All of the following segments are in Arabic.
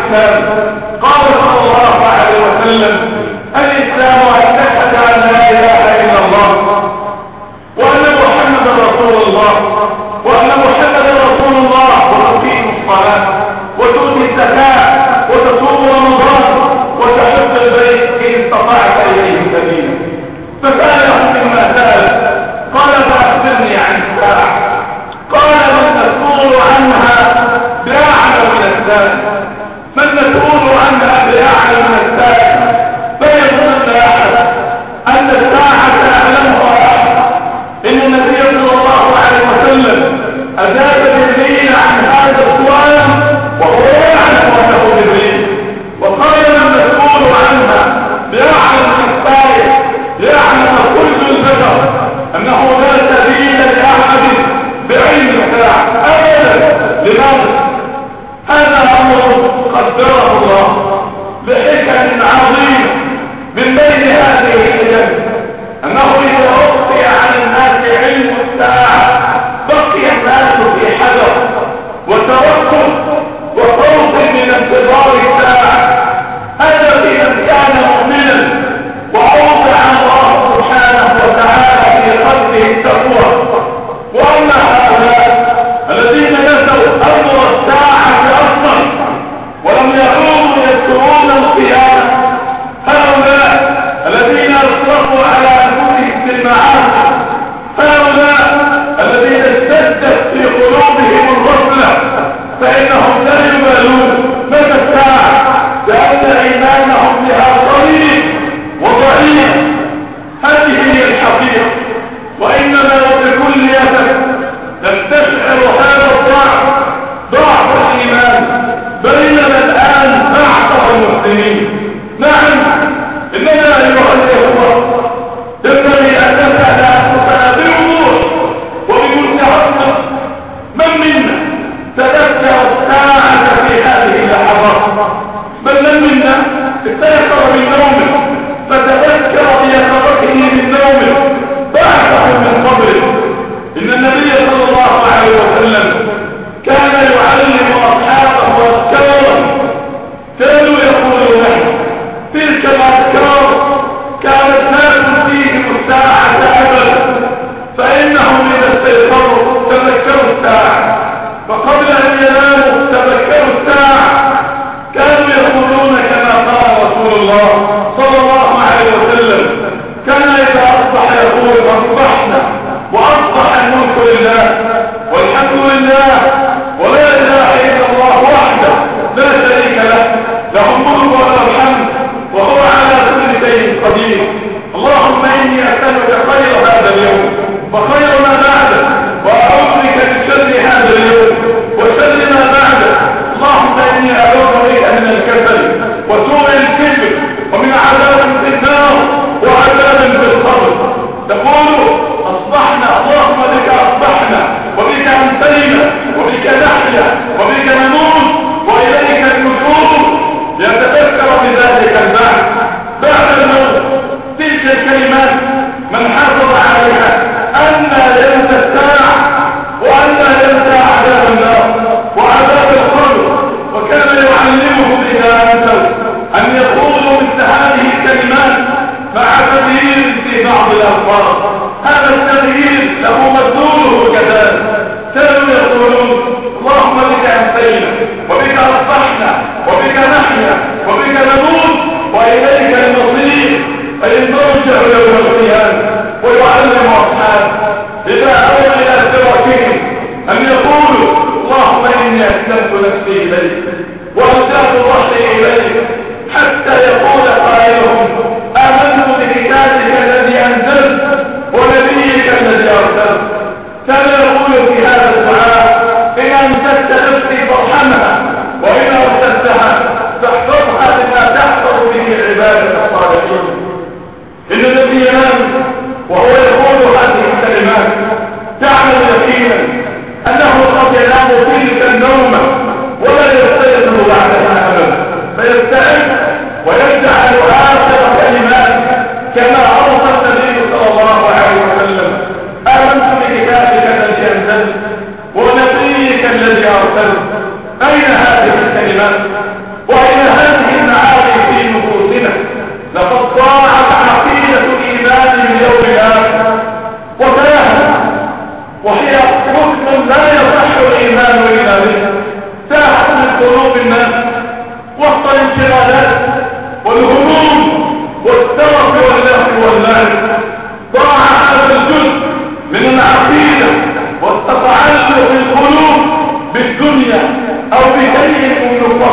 الإسلام؟ قال صلى الله عليه وسلم: الإسلام أن تشهد أن لا إله إلا الله وأن محمدا رسول الله وأن محمدا رسول الله، وتقيم الصلاة وتؤتي الزكاة وتصوم رمضان وتحج البيت إن استطعت إليه سبيلا. فسأله مما سأل قال: فأخبرني عن الساعة. قال: من مسؤول عنها بأعلم من السائل، من مسؤول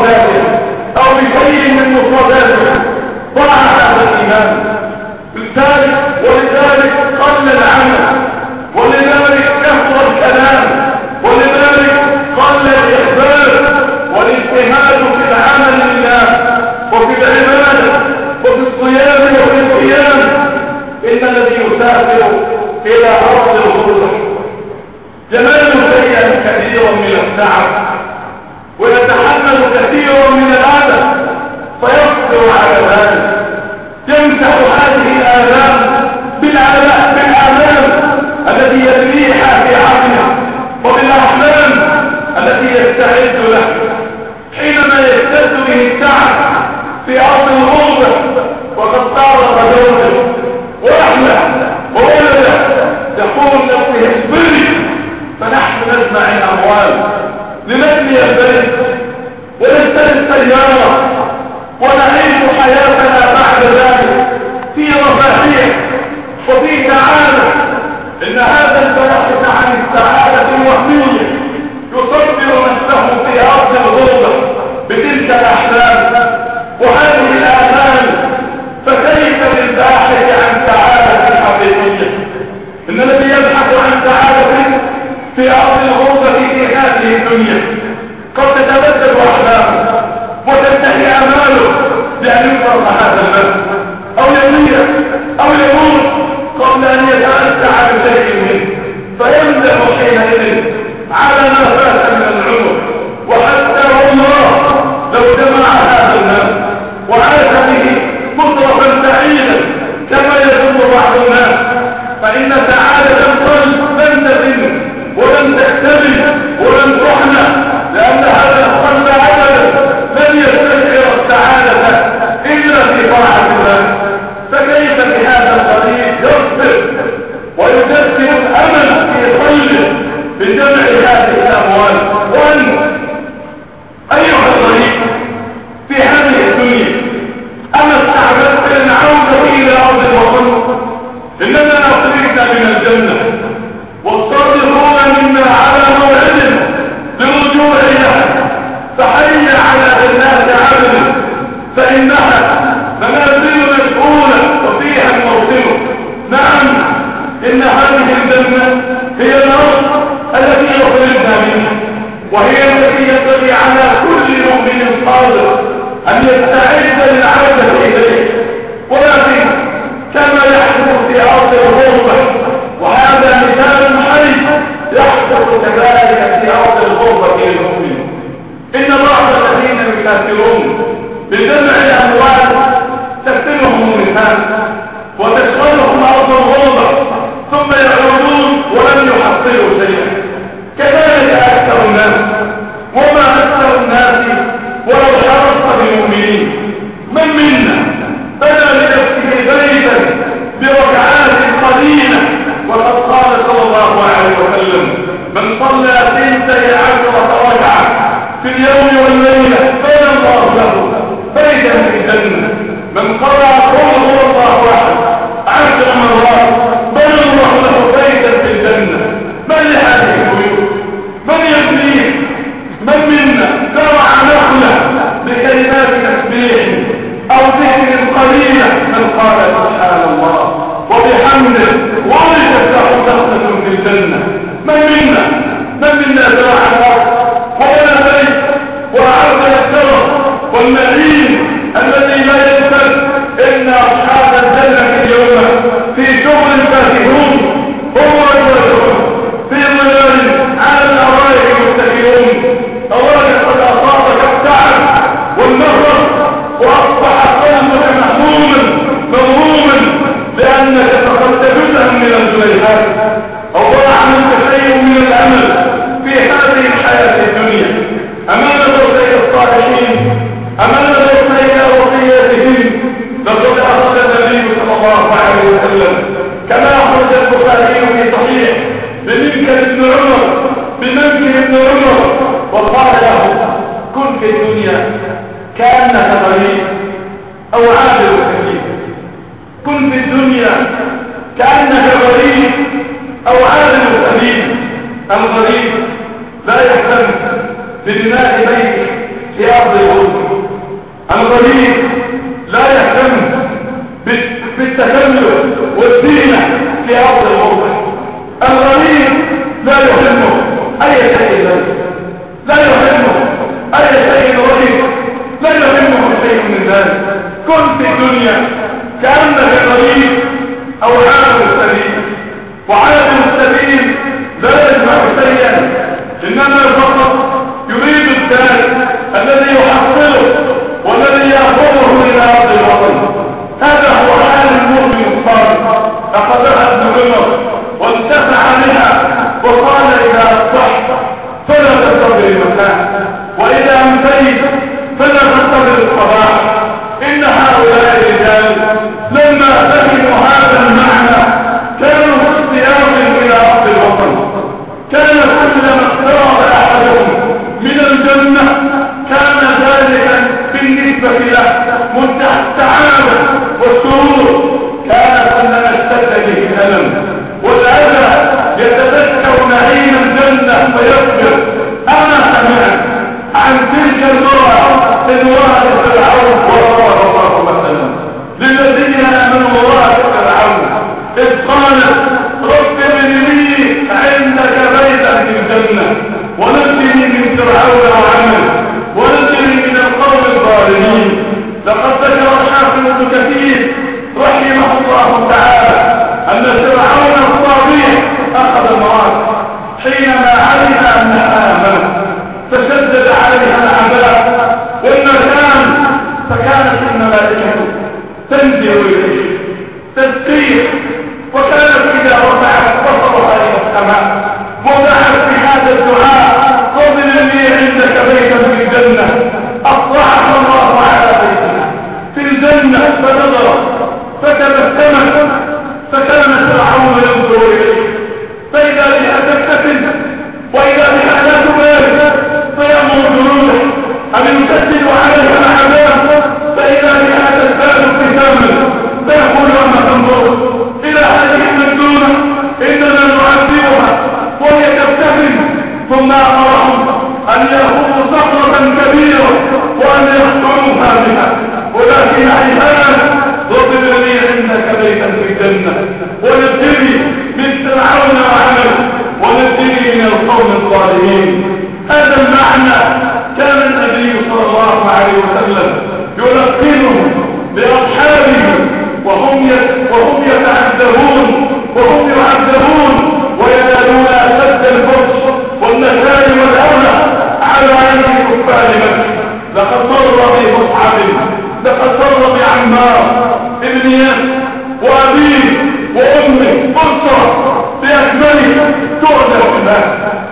مفرداتها او بشيء من مفرداتها ضاع هذا الايمان. ولذلك قل العمل، ولذلك كثر الكلام، ولذلك قل الاخبار والاجتهاد في العمل لله وفي العباده وفي الصيام وفي القيام. ان الذي يسافر الى ارض الغربه جمال شيئا كثيرا من التعب ويتحمل كثيرا من الاذى فيصبر على ذلك، يمسح هذه الآلام بالآلام التي يبنيها في عقله وبالأحلام التي يستعد له. حينما يشتد به التعب في أرض الغربة وقد صار رجوله وأحلى وولده يقول نفسه اصبري، فنحن نجمع الأموال لنبني البيت ونشتري السيارة ونعيش حياتنا بعد ذلك في رفاهية وفي سعادة. إن هذا البحث عن السعادة الوهمية يصبر نفسه في أرض الغربة بتلك الأحلام وهذه الآمال، فكيف للباحث عن سعادة حقيقية؟ إن الذي يبحث عن سعادة في أرض الغربة في هذه الدنيا قد تتبدل أحلامه وتنتهي أماله لأن يفرق هذا المال أو يميل أو يموت قبل أن يتمتع بشيء منه، فيمزح حينئذ على ما فات من العمر. وحتى الله لو جمع هذا المال وعاش به مطرفا سعيدا كما يظن بعض الناس، فإن سعادة القلب لن تتم ولن تكتمل ولن تحنى، لأن هذا القلب أبدا لن يستشعر السعادة إلا في طاعة الله. فكيف بهذا القليل يصبر ويجسم الأمل في قلبه بجمع هذه الأموال؟ وأنت أيها الغريب في هذه الدنيا أما استعبدت العودة إلى أرض الوطن؟ إننا أخرجنا من الجنة والصادقون منا على موعد لرجوع إليها، فحي على جنات عدن فإنها منازل مشغولة وفيها الموطن. نعم، إن هذه الجنة هي الأرض التي يخرجنا منها، وهي التي ينبغي على كل مؤمن صادق أن يستعد للعودة إليه. ولكن كما يحدث في أرض الغربة، وهذا مثال حي يحدث كذلك في أرض الغربة للمؤمن، إن بعض الذين يكافرون بجمع الأموال تفتنهم المثال وتشغلهم أرض الغربة ثم يعودون ولم يحصلوا شيئا. كذلك أكثر الناس، وما أكثر الناس ولو حرصت بالمؤمنين. من منا بنى لنفسه بيتا بركعات قليلة؟ وقد قال صلى الله عليه وسلم: من صلى 12 ركعة في اليوم والليلة بنى الله له بيتا في الجنة. من قرأ قل هو الله أحد 10 مرات بنى الله له بيتا في الجنة. من لهذه البيوت؟ من يبنيه؟ من منا زرع نخلة بكلمات تسبيح أو ذكر قليلة؟ من قال سبحان الله وبحمده ولدت له نخلة في الجنة. من منا زرع نخلة وبنى بيت وأعد الشرف والنعيم الذي لا ينفد؟ إن أصحاب الجنة اليوم في شغل فاكهون، هم رجلون في ظلال على الأرائك متكئون. أولا قد أصابك التعب والنصر وأصبح قلبك مهموما مغموما لأنك فقدت جزءا من الزليحات، أو ضاع منك شيء من الأمل في هذه الحياة الدنيا. أمام وصية الصالحين، أمام وصية وصياتهم، لقد أخذ النبي صلى الله عليه وسلم كما أخرج البخاري في صحيح بمنكر ابن عمر وقال له: كن في الدنيا كأنك غريب أو عابر سبيل. كن في الدنيا كأنك غريب أو عابر سبيل. الغريب لا يهتم ببناء بيته في أرض في الدنيا كأنك غريب أو عابر السبيل، وعابر السبيل لا يجمع شيئا، إنما فقط يريد الدار الذي يحصله والذي يأخذه إلى أرض الوطن. هذا هو حال المؤمن الصالح. أخذها ابن عمر وانتفع بها وقال إذا أصبحت فلا تنتظر المساء، وإذا أمسيت فلا تنتظر الصباح. إن هؤلاء الرجال لما فهموا هذا المعنى كانوا باصطياب إلى أرض الوطن. كان كلما اقترب أحدهم من الجنة كان ذلك بالنسبة له منتهى السعادة والسرور. كان كلما اشتد به الألم والأذى يتذكر نعيم الجنة فيصبر. أنا سمعت عن تلك المرأة امرأة فرعون وضرب الله مثلا للذين آمنوا امرأة فرعون إذ قالت رب ابن لي عندك بيتا في الجنة ونجني من فرعون وعمله ونجني من القوم الظالمين. لقد ذكر الحافظ ابن كثير رحمه الله تعالى أن فرعون الطاغية أخذ المرأة حينما علم أنها آمنت فشدد عليها العذاب والنكال، فكانت الملائكة تنزل إليه تسقيه، وكانت إذا رفعت بصرها إلى السماء ودعت بهذا الدعاء رب الذي عندك بيتا في الجنة أصلحها الله على بيتها في الجنة فنظرت فتبسمت فكان فرعون ينظر إليه فإذا بها تبتسم وإذا بها لا تبالي فيأمر جنوده أن يسدد عليها العذاب فإذا بها تزداد ابتساما فيقول أما تنظر إلى هذه المجنونة إننا نعذبها وهي تبتسم. ثم أمرهم أن يأخذوا صخرة كبيرة وأن يقتلوها بها، ولكن عباد رب الذي عندك بيتا في الجنة ونجني من فرعون وعمله ونجني من القوم الظالمين. هذا المعنى كان النبي صلى الله عليه وسلم يلقنه لأصحابه وهم يتعذبون وهم يعذبون وينالون أشد الفرص والنكال والأذى على أيدي كفار مكة. لقد مر بمصعب، لقد مر بعمار ابن ياسر وأبيه وأمه فرصة بأكمله تعذب الناس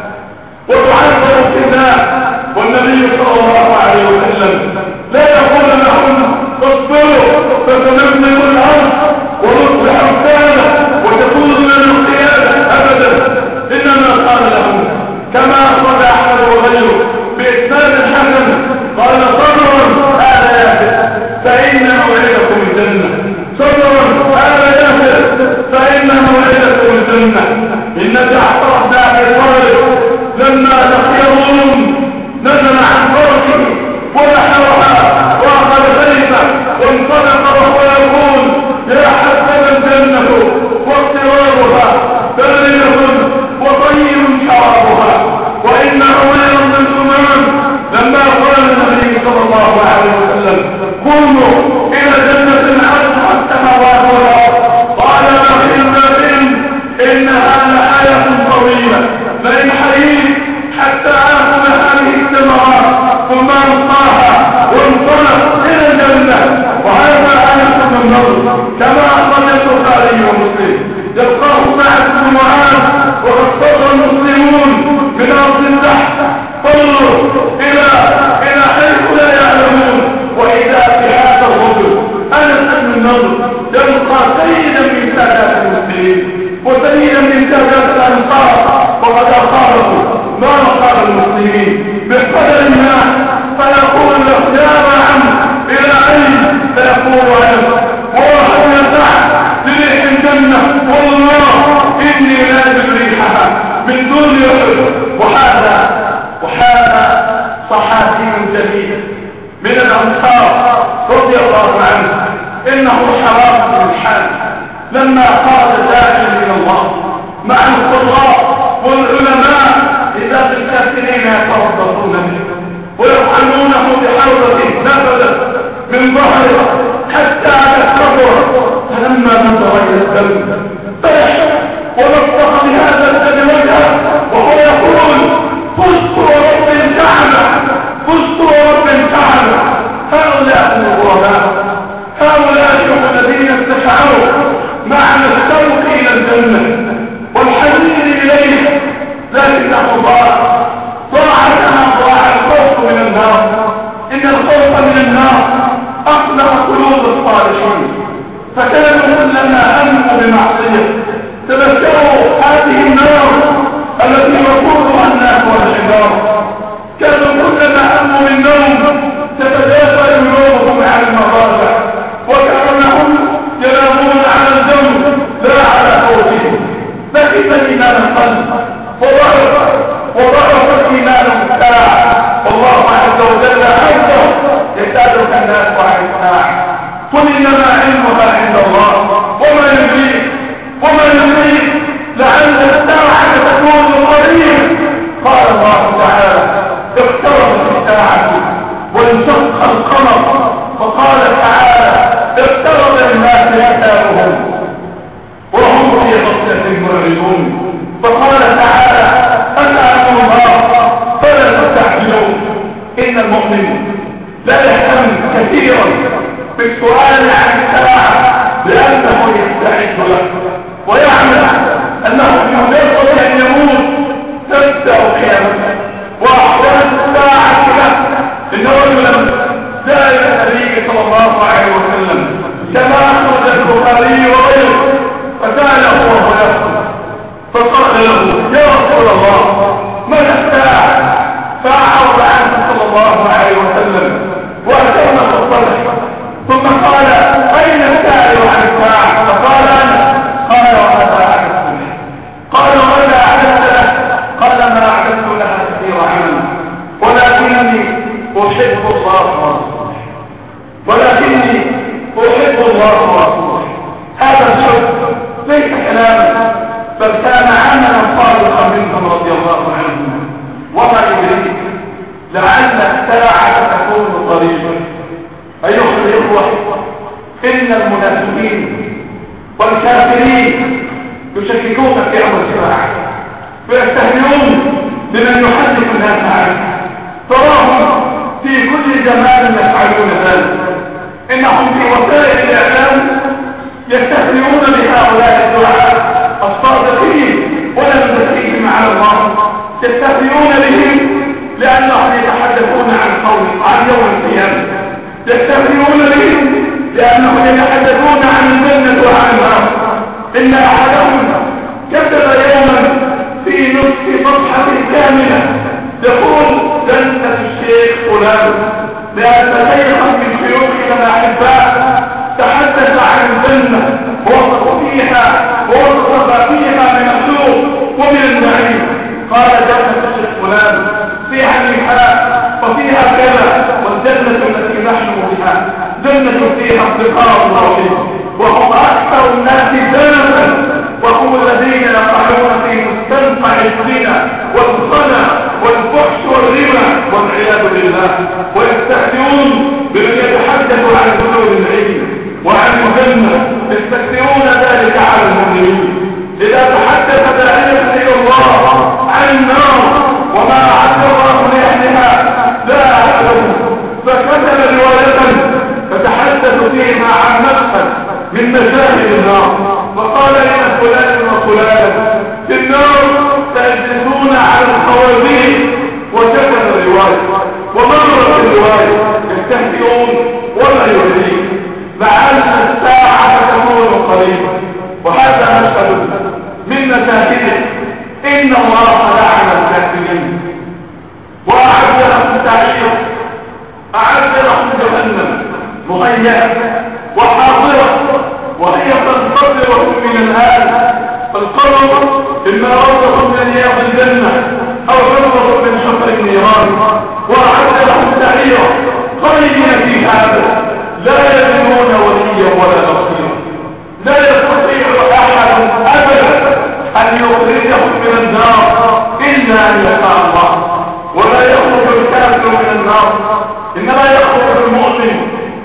وتعذب الناس، والنبي صلى الله عليه وسلم لا يقول لهم اصبروا فتنزل الأرض ونصبح أمثالا وتكون من القيادة أبدا، إنما قال لهم كما أخرج أحمد وغيره بإسناد حسن قال صبرا آل ياسر فإن موعدكم الجنة، صبرا آل ياسر فإن موعدكم الجنة. إن جعفر بن أبي طالب لما لقي الروم نزل عن فرسه ونحرها وأخذ سيفه وانطلق وهو يقول يا حسب الجنة واقترارها بارد وطيب شرابها. وإن عمير بن سليمان لما قال النبي صلى الله عليه وسلم قوموا إلى جنة عرضها السماوات والأرض قال إنها لآية طويلة لئن حييت حتى آخذ هذه الثمرات ثم ألقاها وانطلق إلى الجنة. وهذا آية من النظر كما أخرج البخاري ومسلم. يلقاه سعد بن معاذ وقد صدر المسلمون من أرض البحث صلوا إلى حيث لا يعلمون، وإذا في هذا الرجل أنس بن النضر يلقى سيدا من سادات المسلمين وسيدا من سادات الأنصار وقد أصابه ما أصاب المسلمين بقدر ما فيقول له يا عم إلى أين؟ فيقول عنه وهو يسعى لريح الجنة والله إني لا أجد ريحها من دون يحب. وهذا صحابي جليل من الأنصار رضي الله عنه إنه حرام بن الحال لما قال داعي من الله مع القراء والعلماء إذا بالكافرين يتربصون به ويطعنونه بحوضة نفذت من ظهره حتى الخوف من النار أقلق قلوب الصالحين، فكانوا كلما هموا بمعصية تذكروا هذه النار التي وقودها الناس والحجارة. كانوا كلما هموا بالنوم تتجافى جنوبهم عن المضاجع، وكأنهم ينامون على الجنب لا على خوفهم. فكيف إيمان القلب وضعف إيمان الساعة، والله عز وجل عنده يسألك الناس عن الساعة، قل إنما علمها عند الله وما يدريك لعل الساعة تكون قريب. قال الله تعالى اقتربت الساعة وانشق القمر، وقال تعالى اقترب الناس حسابهم وهم في غفلة معرضون. فقال تعالى أتى الله فلا تستعجلون. إن المؤمن لا يهتم كثيرا بالسؤال عن الساعة لأنه يستعد له ويعلم أنه بمجرد أن يموت تبدأ قيامته وأحوال الساعة له. إن رجلا جاء إلى النبي صلى الله عليه وسلم كما أخرج البخاري وغيره فسأله وهو يقول، فقال له يا رسول الله من الساعة؟ فأعرض عنه صلى الله عليه وسلم وأتونا الصلح، ثم قال أين السائل عن الساعة؟ فقال أنا. قال وماذا أعددت له؟ قال وماذا أعددت له؟ قال ما أعددت لها كثير عمل ولكني أحب الله ورسوله، هذا الحب ليس كلاما بل كان عملا صادقا منهم رضي الله عنهم. وما يدريك لعل الساعة تكون قريبا. أيها الإخوة، إن المنافقين والكافرين يشككون في أمر الساعة ويستهزئون بمن يحدث الناس عنه، تراهم في كل زمان يفعلون ذلك. إنهم في وسائل الإعلام يستهزئون بهؤلاء الدعاء الصادقين ولم نسيهم على الله، يستهزئون بهم لأنهم يتحدثون عن يوم القيامة، يستهزئون بهم لأنهم يتحدثون عن الجنة وعن النار. إن أحدهم كتب يوما في نصف صفحة كاملة يقول جنة الشيخ فلان، لأن شيخا من شيوخنا الأحباء تحدث عن الجنة ووصف فيها من السوق ومن النعيم. قال جنة الشيخ فلان فيها النحاء وفيها كذا، والجنة التي نحن بها جنة فيها انتقام عظيم، وهم أكثر الناس جنة، وهم الذين يقعون في مستنقع الزنا والخنا والفحش والغنى والعياذ بالله، ويستهزئون بمن يتحدث عن حلول العلم وعن الجنة، يستكثرون ذلك على المؤمنين. إذا تحدث داعية إلى الله عن النار وما أعد الله لأهلها لا أعلم، فكتب رواية فتحدث فيها عن مدخل من مشاهد النار، وقال لنا فلان وفلان في النار تجلسون على الخوازيق، وكتب الرواية ومرت الرواية، يستهزئون وما يدريك لعل الساعة تكون قريبا. وهذا مشهد من مشاهده. إن الله لعن الكافرين وأعد لهم سعيرا، أعد لهم جهنم مهيئة وحاضرة، وهي تنتظرهم من الآن. القرب إما روضة من رياض الجنة أو روضة من حفر النيران، وأعد لهم سعيرا خالدين في هذا لا يجدون وليا ولا نصيرا. لا يستطيع أحد أبدا أن يخرجهم من النار إلا أن يشاء الله، ولا يخرج الكافر من النار، إنما يخرج المؤمن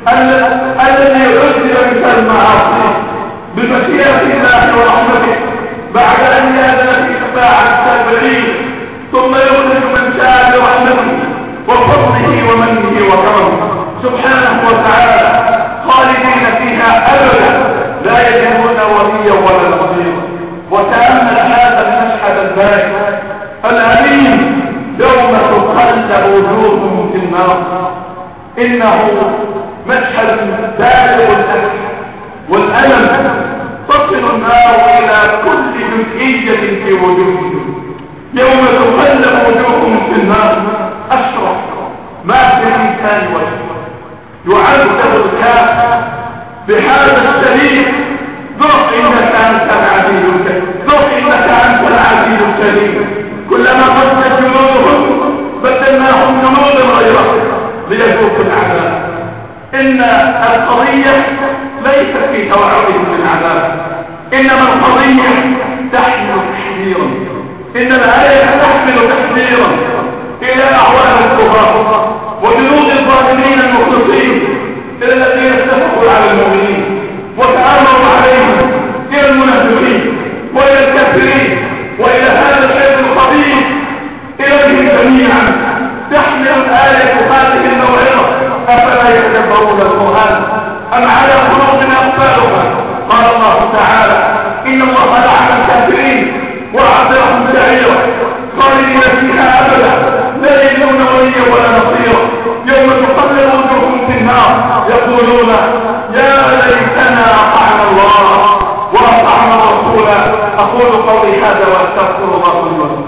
الذي يعذب مثل المعاصي بمشيئة الله ورحمته بعد أن يأذن في شفاعة السابعين، ثم يخرج من شاء برحمته وفضله ومنه وكرمه سبحانه وتعالى خالدين فيها أبدا لا يجدون وليا ولا نصيرا. وتأمل هذا المشهد البارد الأليم يوم تقلب وجوههم في النار. إنه مشهد بالغ الأسف والألم، تصل النار إلى كل جزئية في وجوههم، يوم تقلب وجوههم في النار أشرف ما في الإنسان وجهه، يعذب الكافر بهذا الشريف، ذوق إنك أنت العزيز الكريم، ذوق إنك أنت العزيز الكريم. كلما قصت جنودهم بدلناهم جنودا غيرها ليذوقوا العذاب. إن القضية ليست في توعدهم بالعذاب، إنما القضية تحمل تحذيرا، إن الآية تحمل تحذيرا إلى أعوان الكفار وجنود الظالمين المخلصين، إلى الذين اتفقوا على المؤمنين وتآمروا عليهم، إلى المنافقين وإلى الكافرين وإلى هذا الحزب الخبيث، إليهم جميعا. تحمل الآية هذه الموعظة، أفلا يتدبرون القرآن أم على قلوب أقفالها؟ قال الله تعالى: إن الله لعن الكافرين وأعد لهم سعيرا خالدين فيها أبدا لا يجدون وليا ولا نصيرا، يوم تقلب وجوههم في النار يقولون يا ليتنا أطعنا الله وأطعنا الرسول. أقول قولي هذا وأستغفر الله لي ولكم.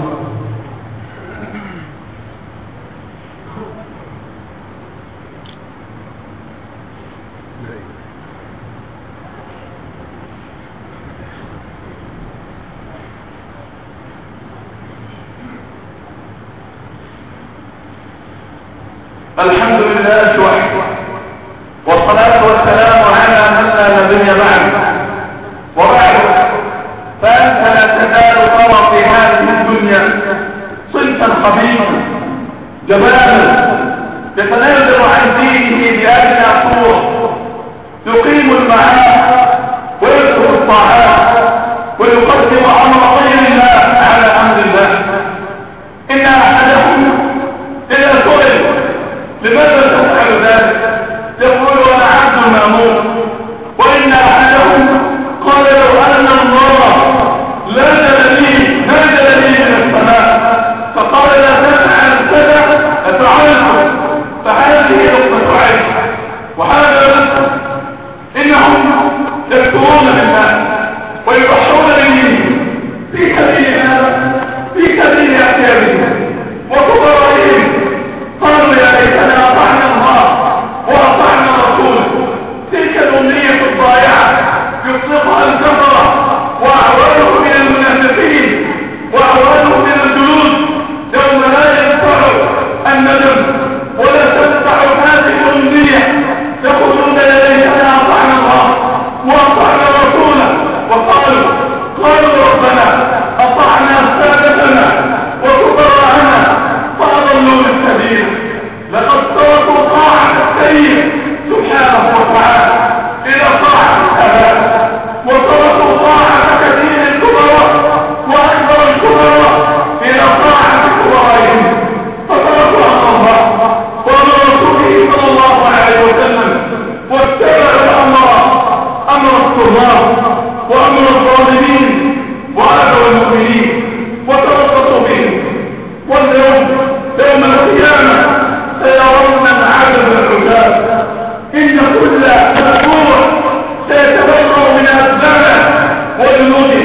الحمد لله وحده، والصلاة والسلام على من لا نبي بعده، وبعد فأنت لا تزال ترى في هذه الدنيا صنفا خبيثا جبانا يتنازل عن دينه بأدنى صورة، يقيم المعاد ويذكر الطاعات ويقدم أمر غير الله على أمر الله. إن أحدهم إذا سئل لماذا تفعل ذلك يقول أنا عبد مأمور، وإن أحدهم قال لو أن الله نزل لي من السماء فقال لا تفعل كذا أفعله، فهذه لقمة عيش وهذا رزق. إنهم يكفرون بالله ويضحون به في سبيل هذا، في سبيل أحيانهم وكبرائهم. قالوا يا ليتنا أطعنا الله وأطعنا رسوله. تلك الأمنية الضائعة يطلقها الكفرة وأعوانهم من المنافقين وأعوانهم من الجلود، يوم لا ينفع الندم ولا تنفع هذه الأمنية، يقولون يا ليتنا أطعنا الله وأطعنا رسوله. قالوا ربنا أطعنا سادتنا وكبراءنا فأضلوا السبيل. لقد تركوا طاعة السيد سبحانه وتعالى إلى طاعة الأباء، وتركوا طاعة كثير الكبراء وأكبر الكبراء إلى طاعة كبرائهم، فتركوا أمر الله وأمر رسوله صلى الله عليه وسلم، واتبعوا أمر الكبار وأمر الظالمين وآذوا المؤمنين وتربصوا بهم. واليوم يوم القيامة سيرون العدد العجاب، إن كل أسبوع سيتبرأ من أسبابه وجنوده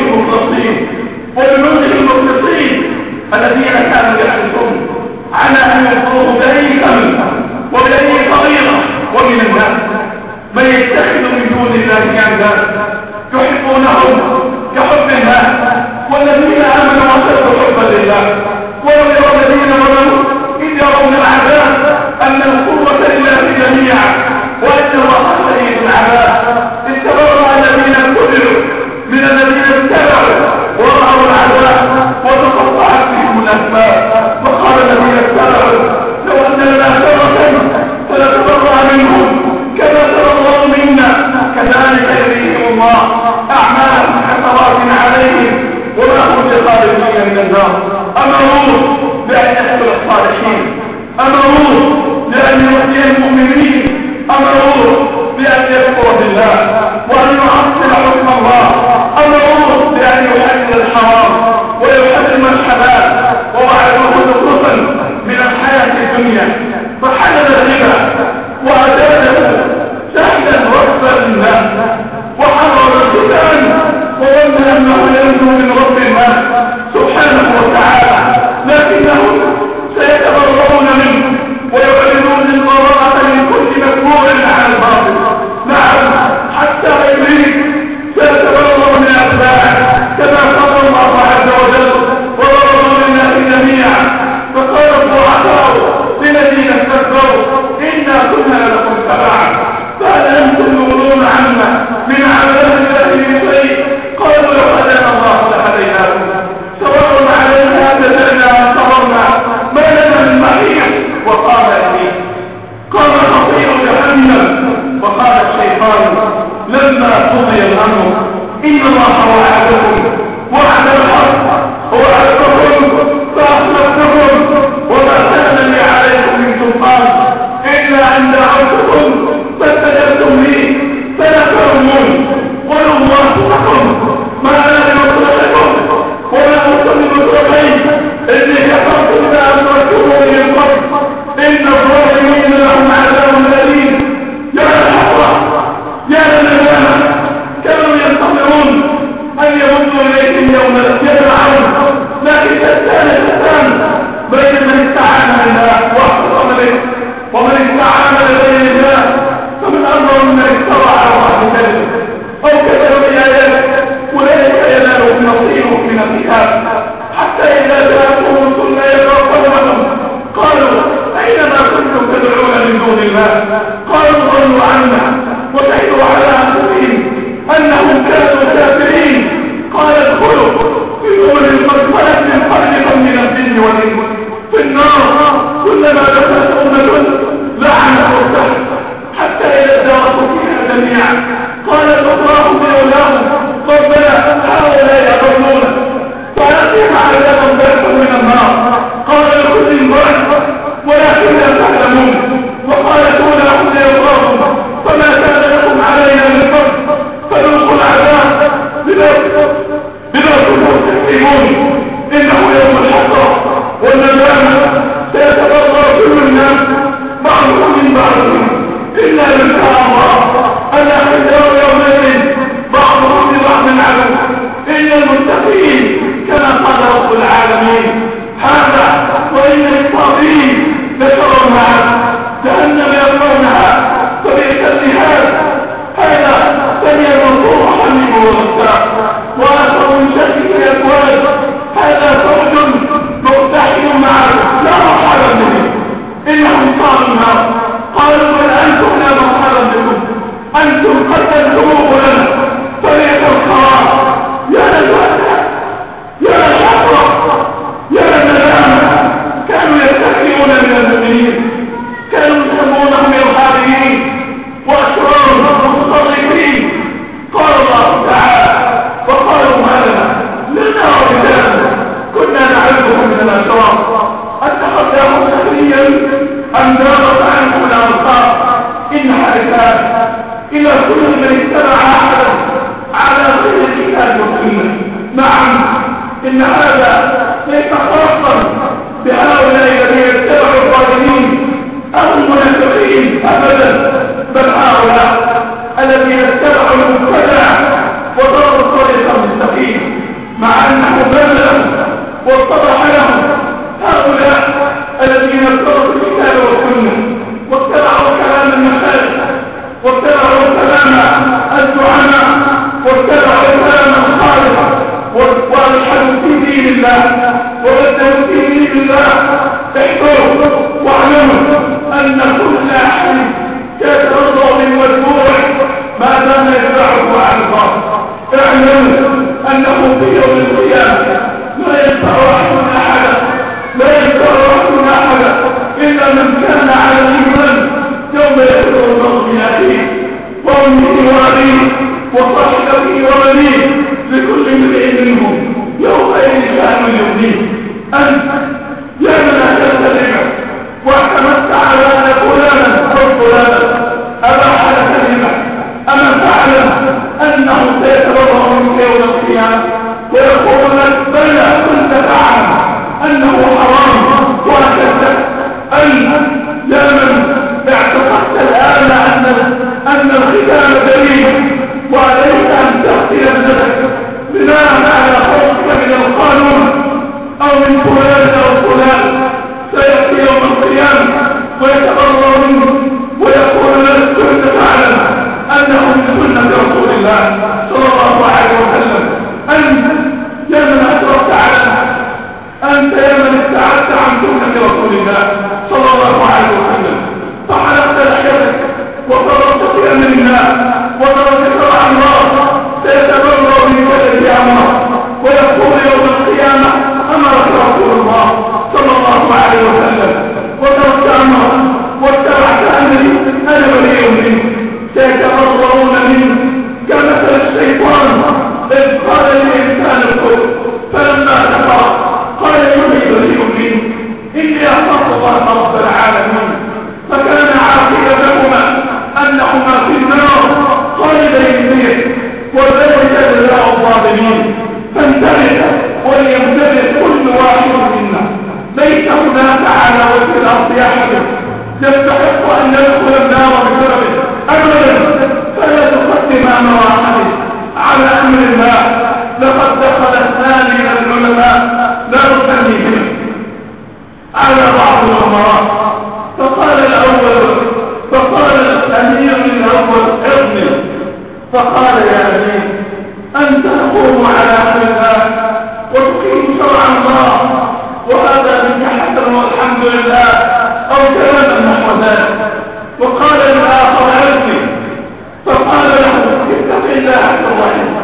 المخلصين الذين كانوا يحرصون على أن ينصروه بأي ثمن وبأي طريقة. ومن الناس من يتخذ من دون الله أندادا يحبونهم كحب الله، والذين آمنوا أشد حبا لله. ولو يرى الذين ظلموا إذ يرون العذاب أن القوة لله جميعا وأن الله شديد العذاب. استبرأ الذين اتبعوا من الذين اتبعوا ورأوا العذاب وتقطعت بهم الأسباب. وقال الذين اتبعوا لو أن لنا كرة فنتبرأ منهم كما تبرأوا منا، كذلك يريهم الله أعمالهم حسرات عليهم وما هم بخارجين من النار. أمروه بأن يقتل الصالحين، أمروه بأن يؤتي المؤمنين، أمروه بأن يكفر بالله وأن يعطل حكم الله، أمروه بأن يحل الحرام ويحرم الحلال، ووعدوه زخرفا من الحياة الدنيا فحلل الربا قضي الأمر إن الله وعدكم وعد الحق ووعدتكم فأخلفتكم وما كان لي عليكم من سلطان إلا أن دعوتكم فاستجبتم لي فلا تلومون قولوا الله لكم ما أنا بمصلحتكم ولا أصلي مصلحين إني كفرت بما أمرتكم من قبل إن الظالمين لهم عذاب أليم. يا الحسرة يا الندامة كانوا ينتظرون أن يمدوا إليهم يوم يدعون لكن كان الإنسان بين من استعان بالله واحترم به ومن استعان بغير الله فمن أمر من اخترع على كذب أو كذب بآيات وليس يناله نصيب من الكتاب حتى إذا جاءتهم كنا يتوفونهم قالوا أينما كنتم تدعون من دون الله قالوا ضلوا عنا وشهدوا على أنفسهم أنهم كانوا كافرين قال ادخلوا في دور المرسلة من قبلكم من الجن والإنس في النار كلما دخلت أمة لعنت أختها حتى إذا داركوا فيها جميعا قالت أخراهم لأولاهم ربنا هؤلاء يضلون فأتيهم عذابا ضعفا من النار قال لكل ضعف ولكن لا تعلمون وقالت أولاهم لأخراهم فما كان لكم علينا من فضل فذوقوا العذاب بما كنتم تكذبون إنه يوم الحسرة والندامة سيتبرأ كل الناس بعضهم من بعضهم إلا من شاء الله الأخلاق يومئذ بعضهم لبعض عدو إلا المتقين كما قال رب العالمين هذا وإن للطاغين لشرها جهنم يصلونها فبئس المهاد هذا ثاني المنصور حميم والغساق وآخر من شكل الأكواد هذا فوج مقتحم معه لا مرحبا بهم إنهم صاروا النار قالوا بل أنتم لا مرحبا بكم أنتم قتلتموه لنا طريق القرار يا الوحدة يا الحسرة يا الندامة كانوا يستكبرون من المؤمنين كانوا يسمونهم إرهابيين وأشرار متطرفين قال الله تعالى وقالوا ما لنا رجال كنا نعرفهم من الأشرار اتخذناهم سخريا أم دارت عنهم الأنصار إن حركات إلى كل من اتبع أحدا على غير الكتاب والسنة. نعم إن هذا ليس خاصا بهؤلاء الذين اتبعوا الظالمين أو المنافقين أبدا بل هؤلاء الذين اتبعوا المبتدع وضربوا الطريق المستقيم مع أنه بلغ واتضح لهم هؤلاء الذين اتبعوا الكتاب والسنة واتبعوا كلام المشايخ واتبعوا كلام الدعاء واتبعوا كلام الخالق والحدوا في دين الله وبدلوا في دين الله احذروا واعلموا أن كل أحد يترضى بالمتبوع ما دام يتبعه عن الله. اعلموا أنه في يوم القيامة لا ينفع أحدا لا ينفع أحدا إلا من كان على الإيمان يوم يخلق الله من أخيه وأمه وأبيه وصاحبه وبنيه لكل امرئ منهم يومئذ شأن يغنيه. أنت يا من أكلت الربا واعتمدت على أن فلانا أو فلانا أباح لك الربا أما تعلم أنه سيتبرأ منك يوم القيامة ويقول لك بلى كنت تعلم أنه حرام وهكذا. أنت يا من اعتقدت الآن أن الختام دليل وعليك أن تغسل نفسك بناء على خوفك من القانون أو من فلان أو فلان سيأتي يوم القيامة ويتبرأ منه ويقول لك كنت تعلم أنه من سنة رسول الله صلى الله عليه وسلم. أنت يا من أشرفت على أنت يا من ابتعدت عن سنة رسول الله صلى الله عليه وسلم فحلقت لحيتك وضربت في أمر الله وضربت شرع الله سيتبرأ من كل أمر ويقول يوم القيامة أمرك رسول الله صلى الله عليه وسلم وتركت أمره واتبعت أمري أنا ولي منه سيتبرؤون منه كما فقال يا أمير أنت تقوم على أمر الله وتقيم شرع الله وهذا منك حسن والحمد لله أو كلاما نحو ذلك. وقال الآخر عزمي فقال له اتق الله الرحيم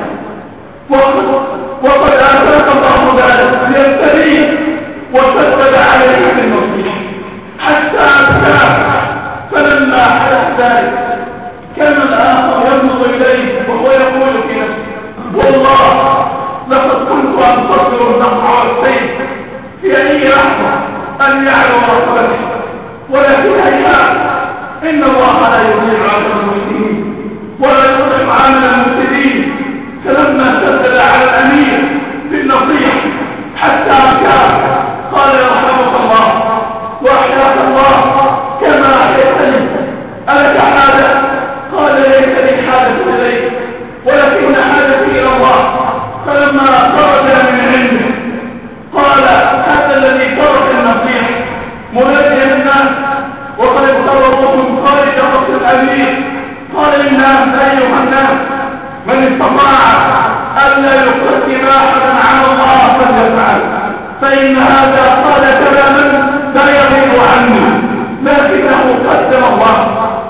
وقد آتاك الله ذلك ليبتليك وسدد عليه بالنصيحة حتى أبكاه. فلما حدث ذلك كان الآخر ينظر إليه وهو يقول في نفسه والله لقد كنت أنتظر النصر والسيف في أي لحظة أن يعلو رغبته، ولكن هيهات إن الله لا يضيع أجر المسلمين ولا يضيع عمل المفسدين. فلما سدد على الأمير بالنصيحة حتى أبكاه قال يرحمك الله وأحياك الله كما أحيتني ألك حاجة؟ قال ليس لي حاجة إليك ولكن حاجتي إلى الله. فلما خرج من عنده قال هذا الذي ترك النصيحة مناديا الناس وقد اضطربتم خارج وقت الأمير قال للناس أيها الناس من استطاع ألا يقدم أحدا على الله فليفعل، فإن هذا قال كلاما لا يغيب عنه لكنه قدم الله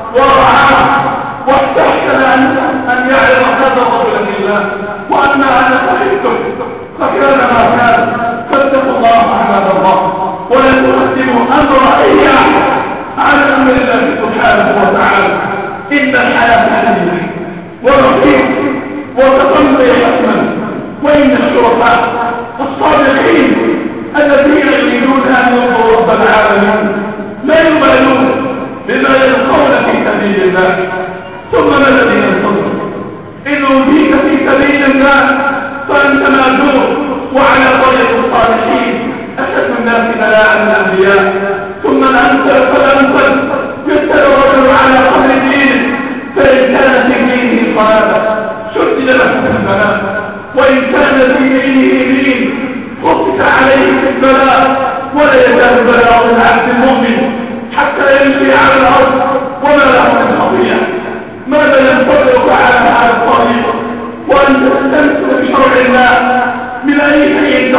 ورعاه واستحسن أن يعلم هذا الرجل لله وأن أنا صحيحته فكان ما كان. فاتقوا الله عباد الله ولا تقدموا أمر أي أحد على أمر الله سبحانه وتعالى. إن الحياة حديثة ورقيق وتطلع حكما، وإن الشرفاء الصادقين الذين يريدون أن يرضوا رب العالمين لا يبالون بما يلقون في سبيل الله. ثم ما الذي ينتظر؟ إن أوتيت في سبيل الله فأنت مأجور وعلى طريق الصالحين أشد الناس بلاء الأنبياء. ثم الأمثل فالأمثل يسأل الرجل على قدر دينه، فإن كان في دينه صلاة شدد له في البلاء، وإن كان في دينه دين خفف عليه في البلاء. ولا يزال بلاء العبد المؤمن حتى يمشي على الأرض وما له من خطيئة. ماذا ينتظرك على هذا الطريق وأنت تستمسك بشرع الله من أي شيء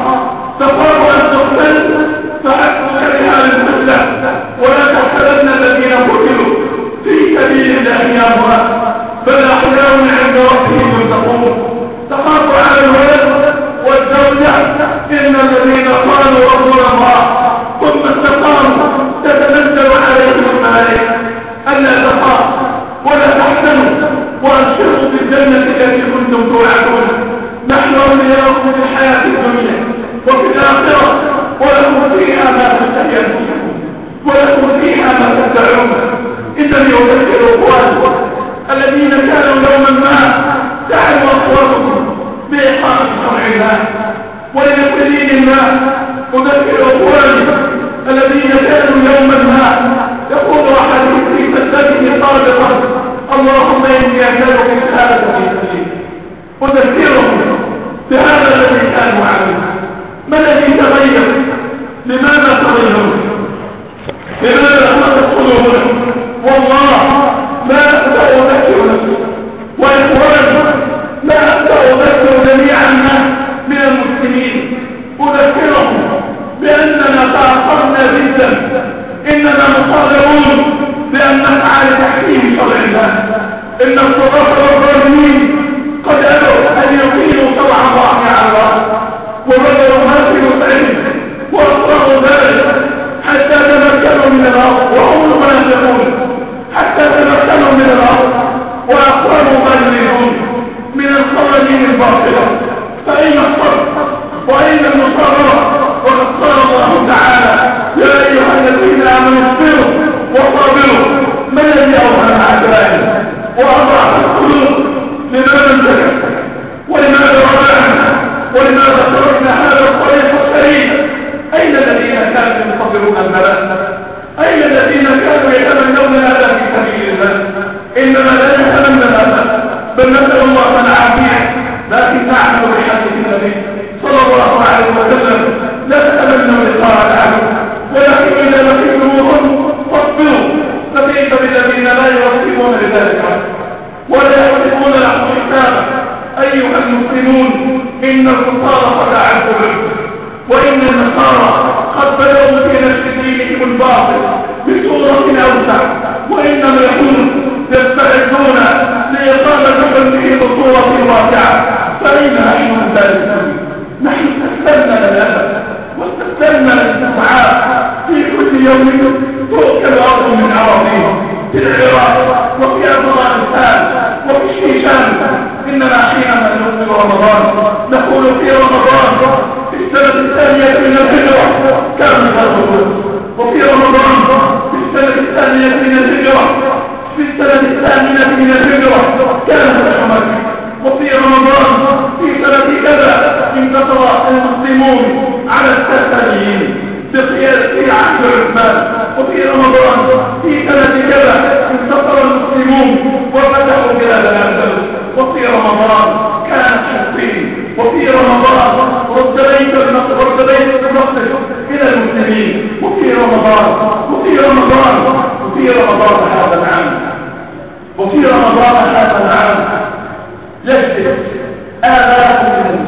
تخاف أن تقتل فأكثر لها المسلة. ولا تحسبن الذين قتلوا في سبيل الله أموات بل أحياء عند ربهم يرزقون. تخاف على الولد والزوجة إن الذين قالوا ربنا الله ثم استقاموا تتنزل عليهم الملائكة ألا تخافوا ولا تحزنوا وأبشروا بالجنة التي كنتم توعدون. نحن أولياؤكم في الحياة الدنيا وفي الآخرة ولكم فيها ما تشتهي أنفسكم ولكم فيها ما تدعون. إنني أذكر إخوانكم الذين كانوا يوما ما تعلوا أصواتكم بإقامة شرع الله ولتدين الله. أذكر إخواني الذين كانوا يوما ما يقول أحدهم في مسجده صادقا اللهم إني أسألك الشهادة في سبيلك. أذكرهم بهذا الذي كانوا عليه. ما الذي تغير؟ لماذا تغيروا؟ لماذا أخذت قلوبهم؟ والله ما أبدأ أذكر نفسي وإخواني ما أبدأ أذكر جميعا من المسلمين. أذكرهم بأننا تأخرنا جدا، إننا مصادرون بأن نفعل تحكيم شرع الله. إن الصغار والظالمين قد أبوا أن يقيموا شرع الله على الأرض وبدأوا ما في وسعهم وأصروا ذلك حتى تمكنوا من الأرض وهم المنافقون حتى تمكنوا من الأرض وأقرروا ما يريدون من القوانين الباطلة. فأين الصبر وأين المصابرة؟ وقد قال الله تعالى يا أيها الذين آمنوا اصبروا وصابروا. من الذي أوهن أعدائهم وأضعف القلوب؟ لماذا انتهت ولماذا رفعنا ولماذا تركنا هذا الطريق السليم؟ أين الذين كانوا ينتظرون البلاء؟ أين الذين كانوا يتمنون هذا في سبيل الله؟ إنما لا نتمنى هذا بل نسأل الله العافية. لكن نعمل بحديث النبي صلى الله عليه وسلم لا تتمنوا لقاء العبد ولكن إذا لقيتموهم فاصبروا. فكيف بالذين لا يرتبون لذلك ولا يرتبون يوم له حسابا. أيها المسلمون، إن الكفار قد أعدوا العذر، وإن النصارى قد بدأوا في نشر دينهم الباطل بصورة أوسع، وإن اليهود يستعدون لإقامة حكمهم بصورة واسعة. فأين نحن من ذلك؟ نحن استسلمنا للأسف واستسلمنا للإسعاف. في كل يوم تؤكل الأرض من أراضيهم، في العراق وفي أفغانستان وفي الشيشان. إننا حينما نؤمن رمضان نقول في رمضان في السنة الثانية من الهجرة كان الغزو، وفي رمضان في السنة الثانية من الهجرة في السنة الثامنة من الهجرة كانت الحمد، وفي رمضان في سنة كذا انتصر المسلمون على التتاليين في عهد عثمان، وفي رمضان في سنة كذا انتصر المسلمون وفتحوا بلاد الأندلس، وفي رمضان كانت حطين، وفي رمضان رد بيت المقدس إلى المسلمين، وفي رمضان هذا العام يجلس آلاف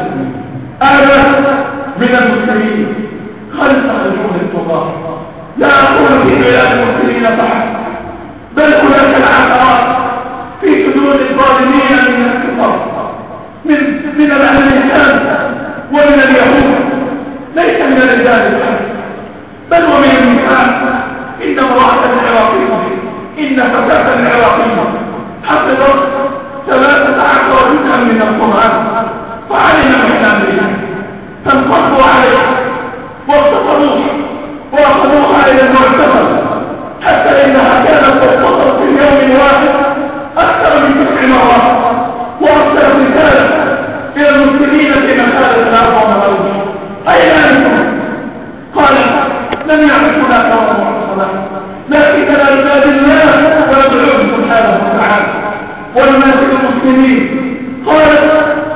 من المسلمين خلف رجول الطغاة. لا أقول في بلاد المسلمين فحسب، بل هناك العشرات في حدود الظالمين من الكفار من الأمريكان ومن اليهود، ليس من الرجال بل ومن النساء. إن امرأة عراقية، إن فتاة عراقية حفظت 13 جزءا من القرآن، فعلم من أمرها فانقضوا عليها واخذوها إلى المعتقل، حتى إنها كانت تتصل في يوم واحد أكثر من 9 مرات، وأرسل رسالة إلى المسلمين في مسألة الأرض والأرض. أين أنتم؟ قال لم يعرفنا كرم وعصنا، لكننا عباد الله وندعوه سبحانه وتعالى والناس المسلمين. قال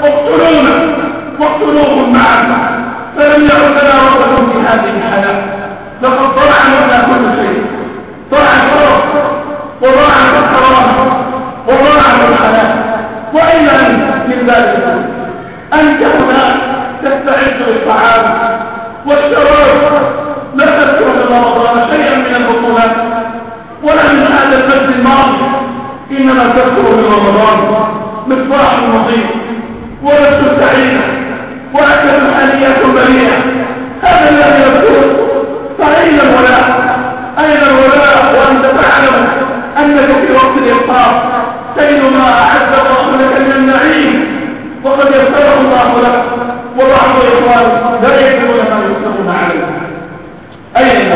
واقتلوهم معنا، فلم يعد لنا ربكم في هذه الحياة. لقد ضاع لنا كل شيء، ضاع الشرف وضاع الكرامة وضاع الحياة. وأين أنت من ذلك؟ أنت هنا تستعد للطعام والشراب، لا تذكر من رمضان شيئا من البطولات ولا من هذا المجد الماضي، إنما تذكر من رمضان مصباح نظيف ونفس سعيدة وأكل حاليات بريئة. هذا الذي يذكر. فأين الولاء؟ أين الولاء وأنت تعلم أنك في وقت الإفطار تجد ما أعد الله لك من النعيم وقد يسره الله لك، وبعض الإخوان لا يجدون ما يسرون عليه. أين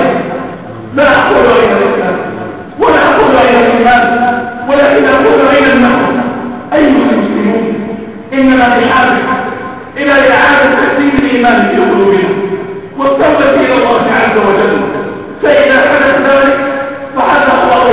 لا أقول أين الإسلام ولا أقول أين الإيمان، ولكن أقول أين النحو. أيها المسلمون، إننا بحاجة إلى إعادة تحسين الإيمان في قلوبنا والتوبة إلى الله عز وجل. فإذا حدث ذلك فهذا هو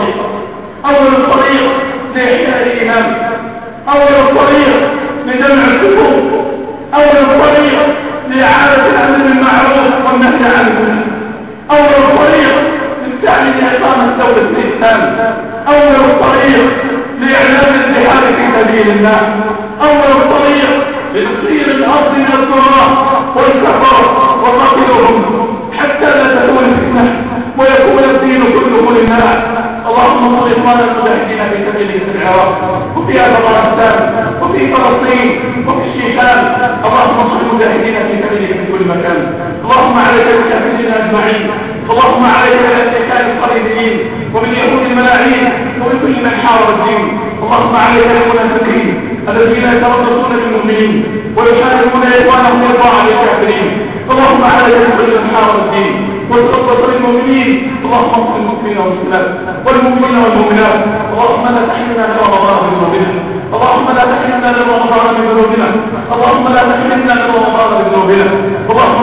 أول الطريق لإحياء الإيمان، أول الطريق لجمع الكفور، أول الطريق لإعادة الأمر بالمعروف والنهي عن المنكر، أول الطريق للتعليم إقامة دولة الإسلام، أول الطريق لإعلام الجهاد في سبيل الله، أول الطريق لتطهير الأرض من الضرار والكفار وقتلهم حتى لا تكون فتنة ويكون الدين كله لله. اللهم صل على المجاهدين في سبيلك في العراق وفي افغانستان وفي فلسطين وفي الشيشان. اللهم صل المجاهدين في سبيلك في كل مكان. اللهم عليك بالكافرين اجمعين، اللهم عليك بالاشركاء القريبين وباليهود الملاعين وبكل من حارب الدين. اللهم عليك بالمنافقين الذين يتربصون بالمؤمنين ويحاربون اخوانهم يرضى عن الكافرين. اللهم عليك بكل من حارب الدين وتخلص للمؤمنين. اللهم اغفر المؤمنين والمسلمات والمؤمنين والمؤمنات. اللهم لا تحرمنا من رمضان بذنوبنا، اللهم لا تحرمنا من رمضان بذنوبنا، اللهم لا تحرمنا من رمضان بذنوبنا. اللهم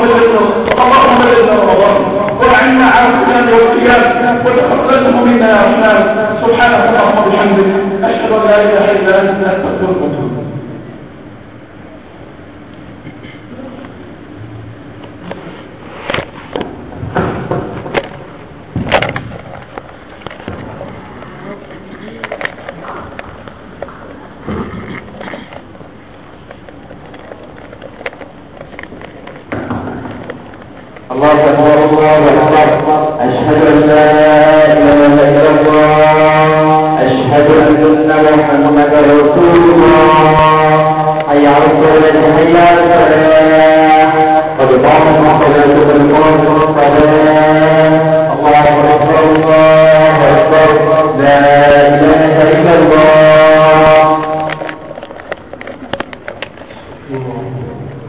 بلغنا رمضان وأعنا على الصيام والقيام وتقبله منا يا رحمن. سبحانك اللهم وبحمدك، أشهد أن لا إله إلا أنت، أستغفرك وأتوب إليك. أكبر أشهد أن لا إله إلا الله أشهد أن محمدا رسول الله حي على الصلاة حي على الفلاح قد قامت الصلاة قد قامت الصلاة الله أكبر الله أكبر لا إله إلا الله